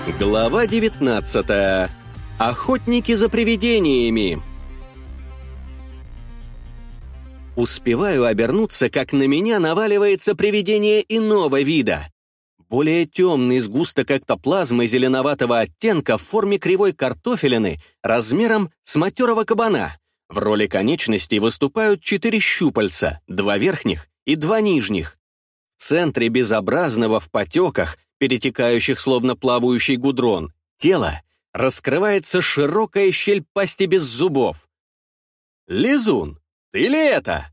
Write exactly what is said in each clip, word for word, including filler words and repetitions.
Глава девятнадцатая. Охотники за привидениями. Успеваю обернуться, как на меня наваливается привидение иного вида. Более темный сгусток эктоплазмы зеленоватого оттенка в форме кривой картофелины размером с матерого кабана. В роли конечностей выступают четыре щупальца, два верхних и два нижних. В центре безобразного в потеках, перетекающих словно плавающий гудрон, тела раскрывается широкая щель пасти без зубов. «Лизун, ты ли это?»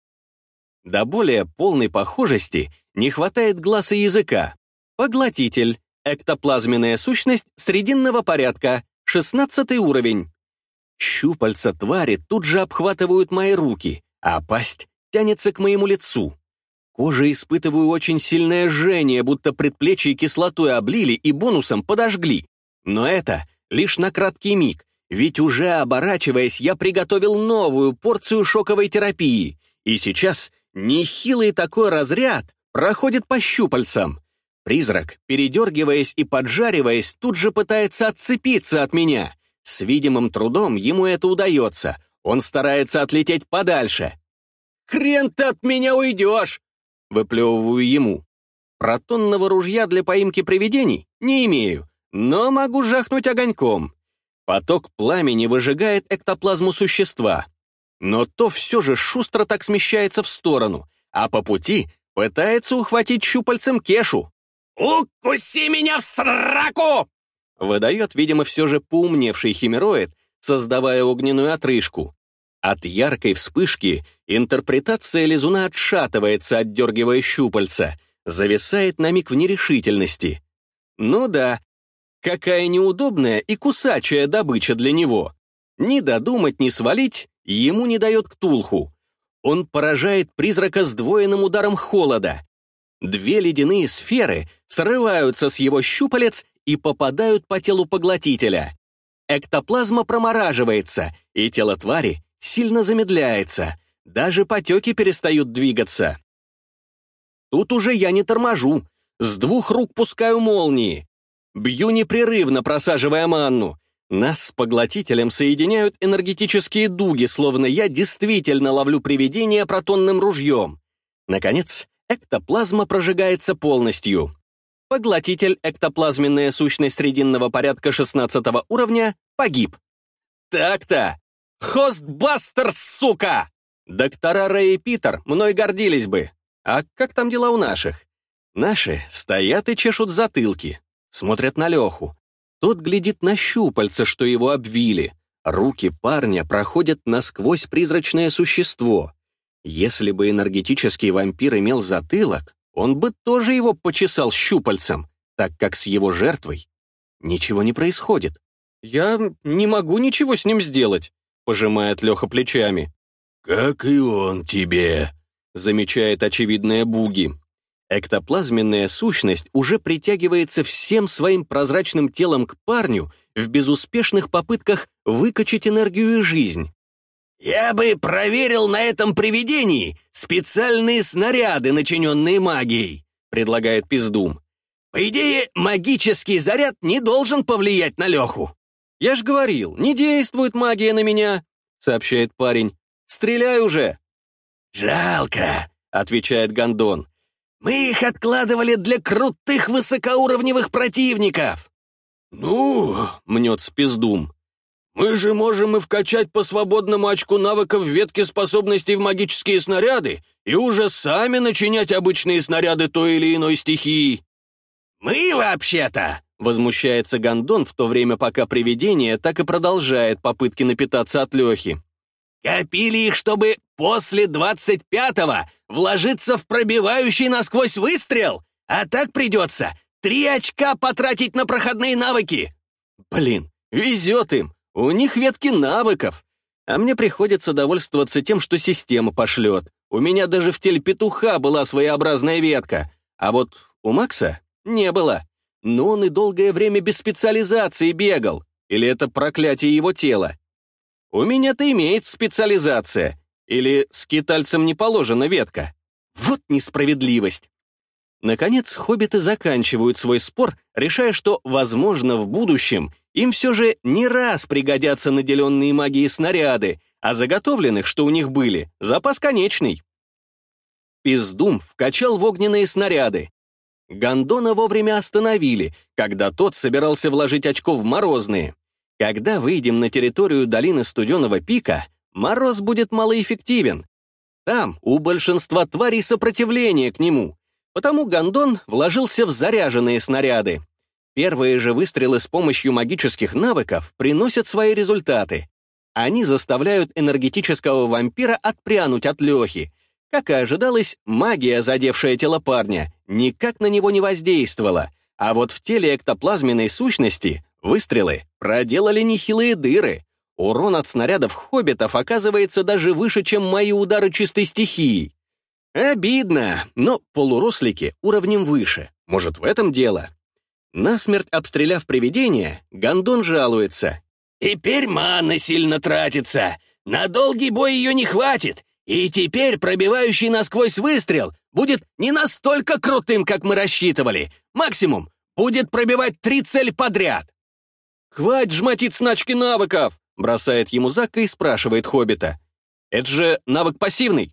До более полной похожести не хватает глаз и языка. Поглотитель. Эктоплазменная сущность срединного порядка. шестнадцатый уровень. Щупальца твари тут же обхватывают мои руки, а пасть тянется к моему лицу. Кожей испытываю очень сильное жжение, будто предплечье кислотой облили и бонусом подожгли. Но это лишь на краткий миг, ведь уже оборачиваясь, я приготовил новую порцию шоковой терапии. И сейчас нехилый такой разряд проходит по щупальцам. Призрак, передергиваясь и поджариваясь, тут же пытается отцепиться от меня. С видимым трудом ему это удается. Он старается отлететь подальше. «Хрен ты от меня уйдешь!» Выплевываю ему. Протонного ружья для поимки привидений не имею, но могу жахнуть огоньком. Поток пламени выжигает эктоплазму существа. Но то все же шустро так смещается в сторону, а по пути пытается ухватить щупальцем Кешу. «Укуси меня в сраку!» Выдает, видимо, все же поумневший химероид, создавая огненную отрыжку. От яркой вспышки интерпретация лизуна отшатывается, отдергивая щупальца, зависает на миг в нерешительности. Ну да, какая неудобная и кусачая добыча для него. Ни додумать, ни свалить ему не дает Ктулху. Он поражает призрака сдвоенным ударом холода. Две ледяные сферы срываются с его щупалец и попадают по телу поглотителя. Эктоплазма промораживается, и тело твари сильно замедляется, даже потеки перестают двигаться. Тут уже я не торможу, с двух рук пускаю молнии. Бью непрерывно, просаживая манну. Нас с поглотителем соединяют энергетические дуги, словно я действительно ловлю привидение протонным ружьем. Наконец, эктоплазма прожигается полностью. Поглотитель, эктоплазменная сущность срединного порядка шестнадцатого уровня, погиб. Так-то! Хостбастер, сука! Доктора Рэй и Питер мной гордились бы. А как там дела у наших? Наши стоят и чешут затылки, смотрят на Леху. Тот глядит на щупальца, что его обвили. Руки парня проходят насквозь призрачное существо. Если бы энергетический вампир имел затылок, он бы тоже его почесал щупальцем, так как с его жертвой ничего не происходит. «Я не могу ничего с ним сделать», — пожимает Леха плечами. «Как и он тебе», — замечает очевидная Буги. Эктоплазменная сущность уже притягивается всем своим прозрачным телом к парню в безуспешных попытках выкачать энергию и жизнь. «Я бы проверил на этом привидении специальные снаряды, начиненные магией», — предлагает Пиздум. «По идее, магический заряд не должен повлиять на Леху». «Я ж говорил, не действует магия на меня», — сообщает парень. «Стреляй уже». «Жалко», — отвечает Гондон. «Мы их откладывали для крутых высокоуровневых противников». «Ну», — мнется Пиздум, «мы же можем и вкачать по свободному очку навыков ветки способностей в магические снаряды и уже сами начинять обычные снаряды той или иной стихии». «Мы вообще-то», — возмущается Гондон, в то время пока привидение так и продолжает попытки напитаться от Лехи. «копили их, чтобы после двадцать пятого вложиться в пробивающий насквозь выстрел, а так придется три очка потратить на проходные навыки». «Блин, везет им, у них ветки навыков, а мне приходится довольствоваться тем, что система пошлет. У меня даже в теле петуха была своеобразная ветка, а вот у Макса не было. Но он и долгое время без специализации бегал, или это проклятие его тела. У меня-то имеется специализация, или скитальцам не положена ветка. Вот несправедливость. Наконец, хоббиты заканчивают свой спор, решая, что, возможно, в будущем им все же не раз пригодятся наделенные магией снаряды, а заготовленных, что у них были, запас конечный. Пиздум вкачал в огненные снаряды. Гондона вовремя остановили, когда тот собирался вложить очко в морозные. Когда выйдем на территорию долины Студеного пика, мороз будет малоэффективен. Там у большинства тварей сопротивление к нему, потому Гондон вложился в заряженные снаряды. Первые же выстрелы с помощью магических навыков приносят свои результаты. Они заставляют энергетического вампира отпрянуть от Лехи. Как и ожидалось, магия, задевшая тело парня, никак на него не воздействовала, а вот в теле эктоплазменной сущности выстрелы проделали нехилые дыры. Урон от снарядов хоббитов оказывается даже выше, чем мои удары чистой стихии. Обидно, но полурослики уровнем выше. Может, в этом дело? Насмерть обстреляв привидение, Гондон жалуется. «Теперь маны сильно тратится. На долгий бой ее не хватит. И теперь пробивающий насквозь выстрел будет не настолько крутым, как мы рассчитывали. Максимум будет пробивать три цели подряд». «Хватит жмотить сначки навыков!» бросает ему Закка и спрашивает хоббита. «Это же навык пассивный?»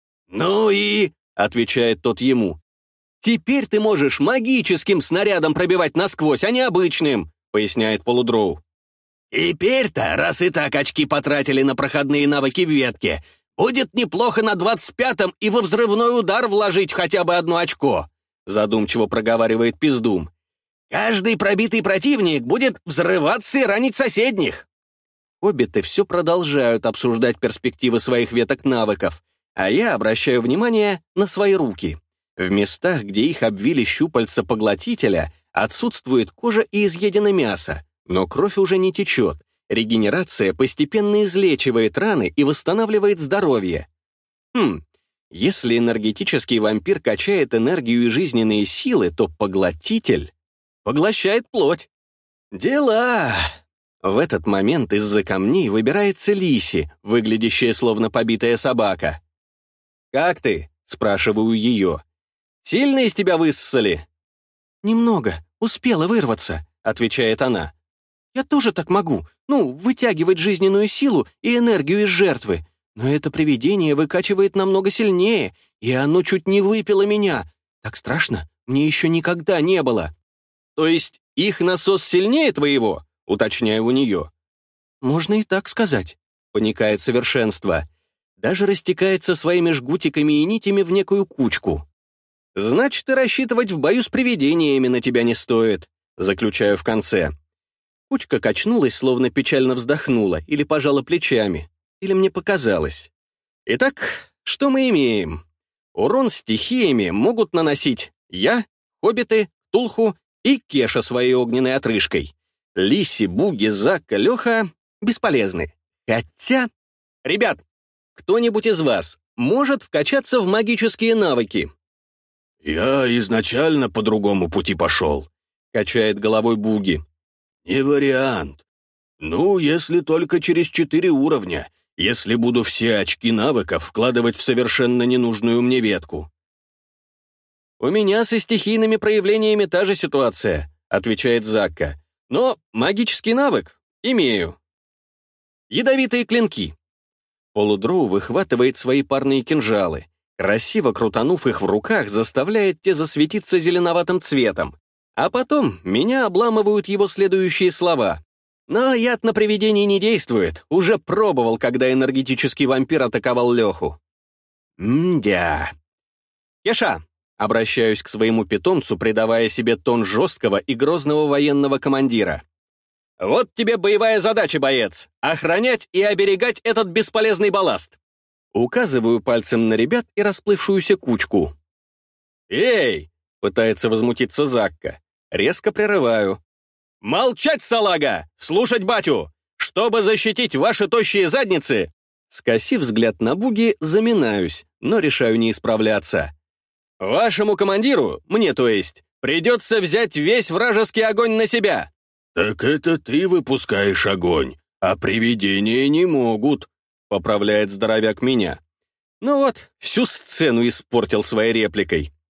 «Ну и...» — отвечает тот ему. «Теперь ты можешь магическим снарядом пробивать насквозь, а не обычным», — поясняет полудроу. «Теперь-то, раз и так очки потратили на проходные навыки в ветке, будет неплохо на двадцать пятом и во взрывной удар вложить хотя бы одно очко», — задумчиво проговаривает Пиздум. «Каждый пробитый противник будет взрываться и ранить соседних». Хоббиты все продолжают обсуждать перспективы своих веток навыков, а я обращаю внимание на свои руки. В местах, где их обвили щупальца поглотителя, отсутствует кожа и изъедено мясо, но кровь уже не течет. Регенерация постепенно излечивает раны и восстанавливает здоровье. Хм, если энергетический вампир качает энергию и жизненные силы, то поглотитель поглощает плоть. Дела! В этот момент из-за камней выбирается Лиси, выглядящая словно побитая собака. «Как ты?» — спрашиваю ее. «Сильно из тебя высосали?» «Немного, успела вырваться», — отвечает она. «Я тоже так могу, ну, вытягивать жизненную силу и энергию из жертвы. Но это привидение выкачивает намного сильнее, и оно чуть не выпило меня. Так страшно, мне еще никогда не было». «То есть их насос сильнее твоего?» — уточняю у нее. «Можно и так сказать», — поникает совершенство. Даже растекается своими жгутиками и нитями в некую кучку. «Значит, и рассчитывать в бою с привидениями на тебя не стоит», — заключаю в конце. Кучка качнулась, словно печально вздохнула, или пожала плечами, или мне показалось. Итак, что мы имеем? Урон стихиями могут наносить я, хоббиты, Тулху и Кеша своей огненной отрыжкой. Лиси, Буги, Закка, Леха бесполезны. Хотя... Ребят, кто-нибудь из вас может вкачаться в магические навыки? «Я изначально по другому пути пошел», — качает головой Буги. «Не вариант. Ну, если только через четыре уровня, если буду все очки навыков вкладывать в совершенно ненужную мне ветку». «У меня со стихийными проявлениями та же ситуация», — отвечает Закка. «Но магический навык имею. Ядовитые клинки». Полудроу выхватывает свои парные кинжалы. Красиво крутанув их в руках, заставляет те засветиться зеленоватым цветом. А потом меня обламывают его следующие слова. «Но яд на привидении не действует. Уже пробовал, когда энергетический вампир атаковал Леху». «М-дя». «Кеша», — обращаюсь к своему питомцу, придавая себе тон жесткого и грозного военного командира. «Вот тебе боевая задача, боец! Охранять и оберегать этот бесполезный балласт!» Указываю пальцем на ребят и расплывшуюся кучку. «Эй!» — пытается возмутиться Закка. Резко прерываю. «Молчать, салага! Слушать батю! Чтобы защитить ваши тощие задницы!» Скосив взгляд на Буги, заминаюсь, но решаю не исправляться. «Вашему командиру, мне то есть, придется взять весь вражеский огонь на себя!» «Так это ты выпускаешь огонь, а привидения не могут», — поправляет здоровяк меня. Ну вот, всю сцену испортил своей репликой.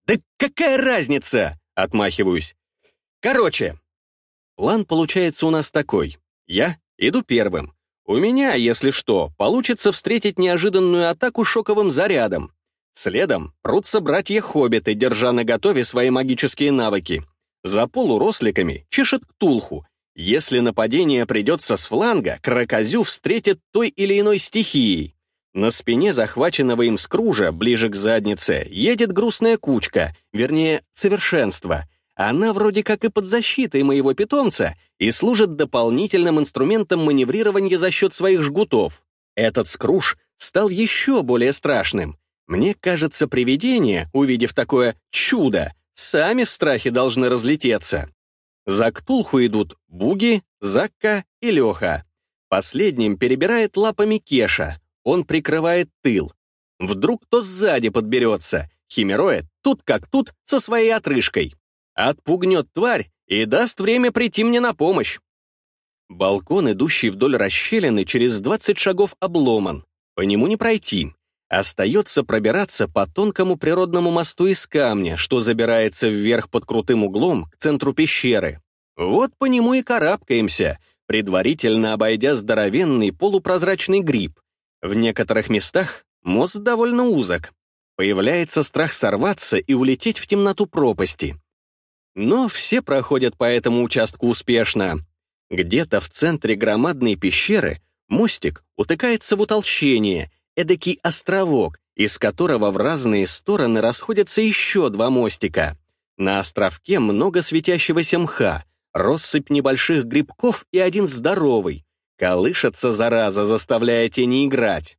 «Да какая разница?» — отмахиваюсь. «Короче, план получается у нас такой. Я иду первым. У меня, если что, получится встретить неожиданную атаку шоковым зарядом. Следом прутся братья-хоббиты, держа наготове свои магические навыки. За полуросликами чешет Ктулху. Если нападение придется с фланга, Кракозю встретит той или иной стихией. На спине захваченного им Скружа, ближе к заднице, едет грустная кучка, вернее, совершенство. Она вроде как и под защитой моего питомца и служит дополнительным инструментом маневрирования за счет своих жгутов. Этот Скруж стал еще более страшным. Мне кажется, привидения, увидев такое чудо, сами в страхе должны разлететься. За Ктулху идут Буги, Закка и Леха. Последним перебирает лапами Кеша. Он прикрывает тыл. Вдруг кто сзади подберется. Химероид тут как тут со своей отрыжкой. Отпугнет тварь и даст время прийти мне на помощь. Балкон, идущий вдоль расщелины, через двадцать шагов обломан. По нему не пройти. Остается пробираться по тонкому природному мосту из камня, что забирается вверх под крутым углом к центру пещеры. Вот по нему и карабкаемся, предварительно обойдя здоровенный полупрозрачный гриб. В некоторых местах мост довольно узок. Появляется страх сорваться и улететь в темноту пропасти. Но все проходят по этому участку успешно. Где-то в центре громадной пещеры мостик утыкается в утолщение, эдакий островок, из которого в разные стороны расходятся еще два мостика. На островке много светящегося мха, россыпь небольших грибков и один здоровый. Колышется, зараза, заставляя тени играть.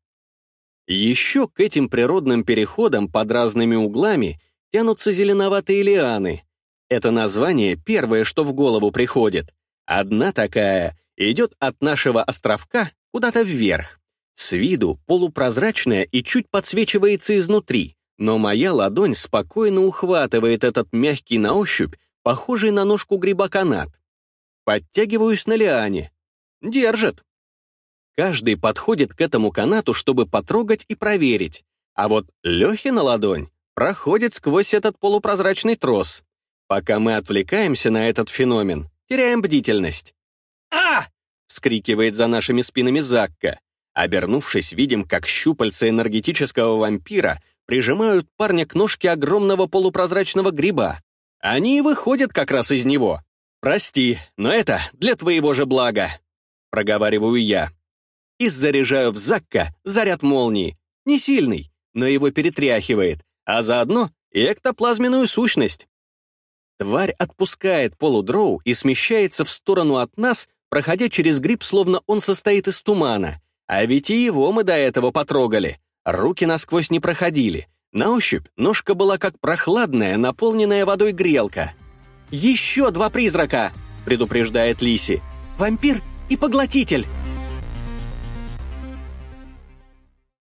Еще к этим природным переходам под разными углами тянутся зеленоватые лианы. Это название первое, что в голову приходит. Одна такая идет от нашего островка куда-то вверх. С виду полупрозрачная и чуть подсвечивается изнутри, но моя ладонь спокойно ухватывает этот мягкий на ощупь, похожий на ножку гриба канат. Подтягиваюсь на лиане. Держит. Каждый подходит к этому канату, чтобы потрогать и проверить, а вот Лехина ладонь проходит сквозь этот полупрозрачный трос. Пока мы отвлекаемся на этот феномен, теряем бдительность. «А!» — вскрикивает за нашими спинами Закка. Обернувшись, видим, как щупальца энергетического вампира прижимают парня к ножке огромного полупрозрачного гриба. Они и выходят как раз из него. «Прости, но это для твоего же блага», — проговариваю я. И заряжаю в Закка заряд молнии. Не сильный, но его перетряхивает, а заодно и эктоплазменную сущность. Тварь отпускает полудроу и смещается в сторону от нас, проходя через гриб, словно он состоит из тумана. А ведь и его мы до этого потрогали. Руки насквозь не проходили. На ощупь ножка была как прохладная, наполненная водой грелка. «Еще два призрака!» — предупреждает Лиси. «Вампир и поглотитель!»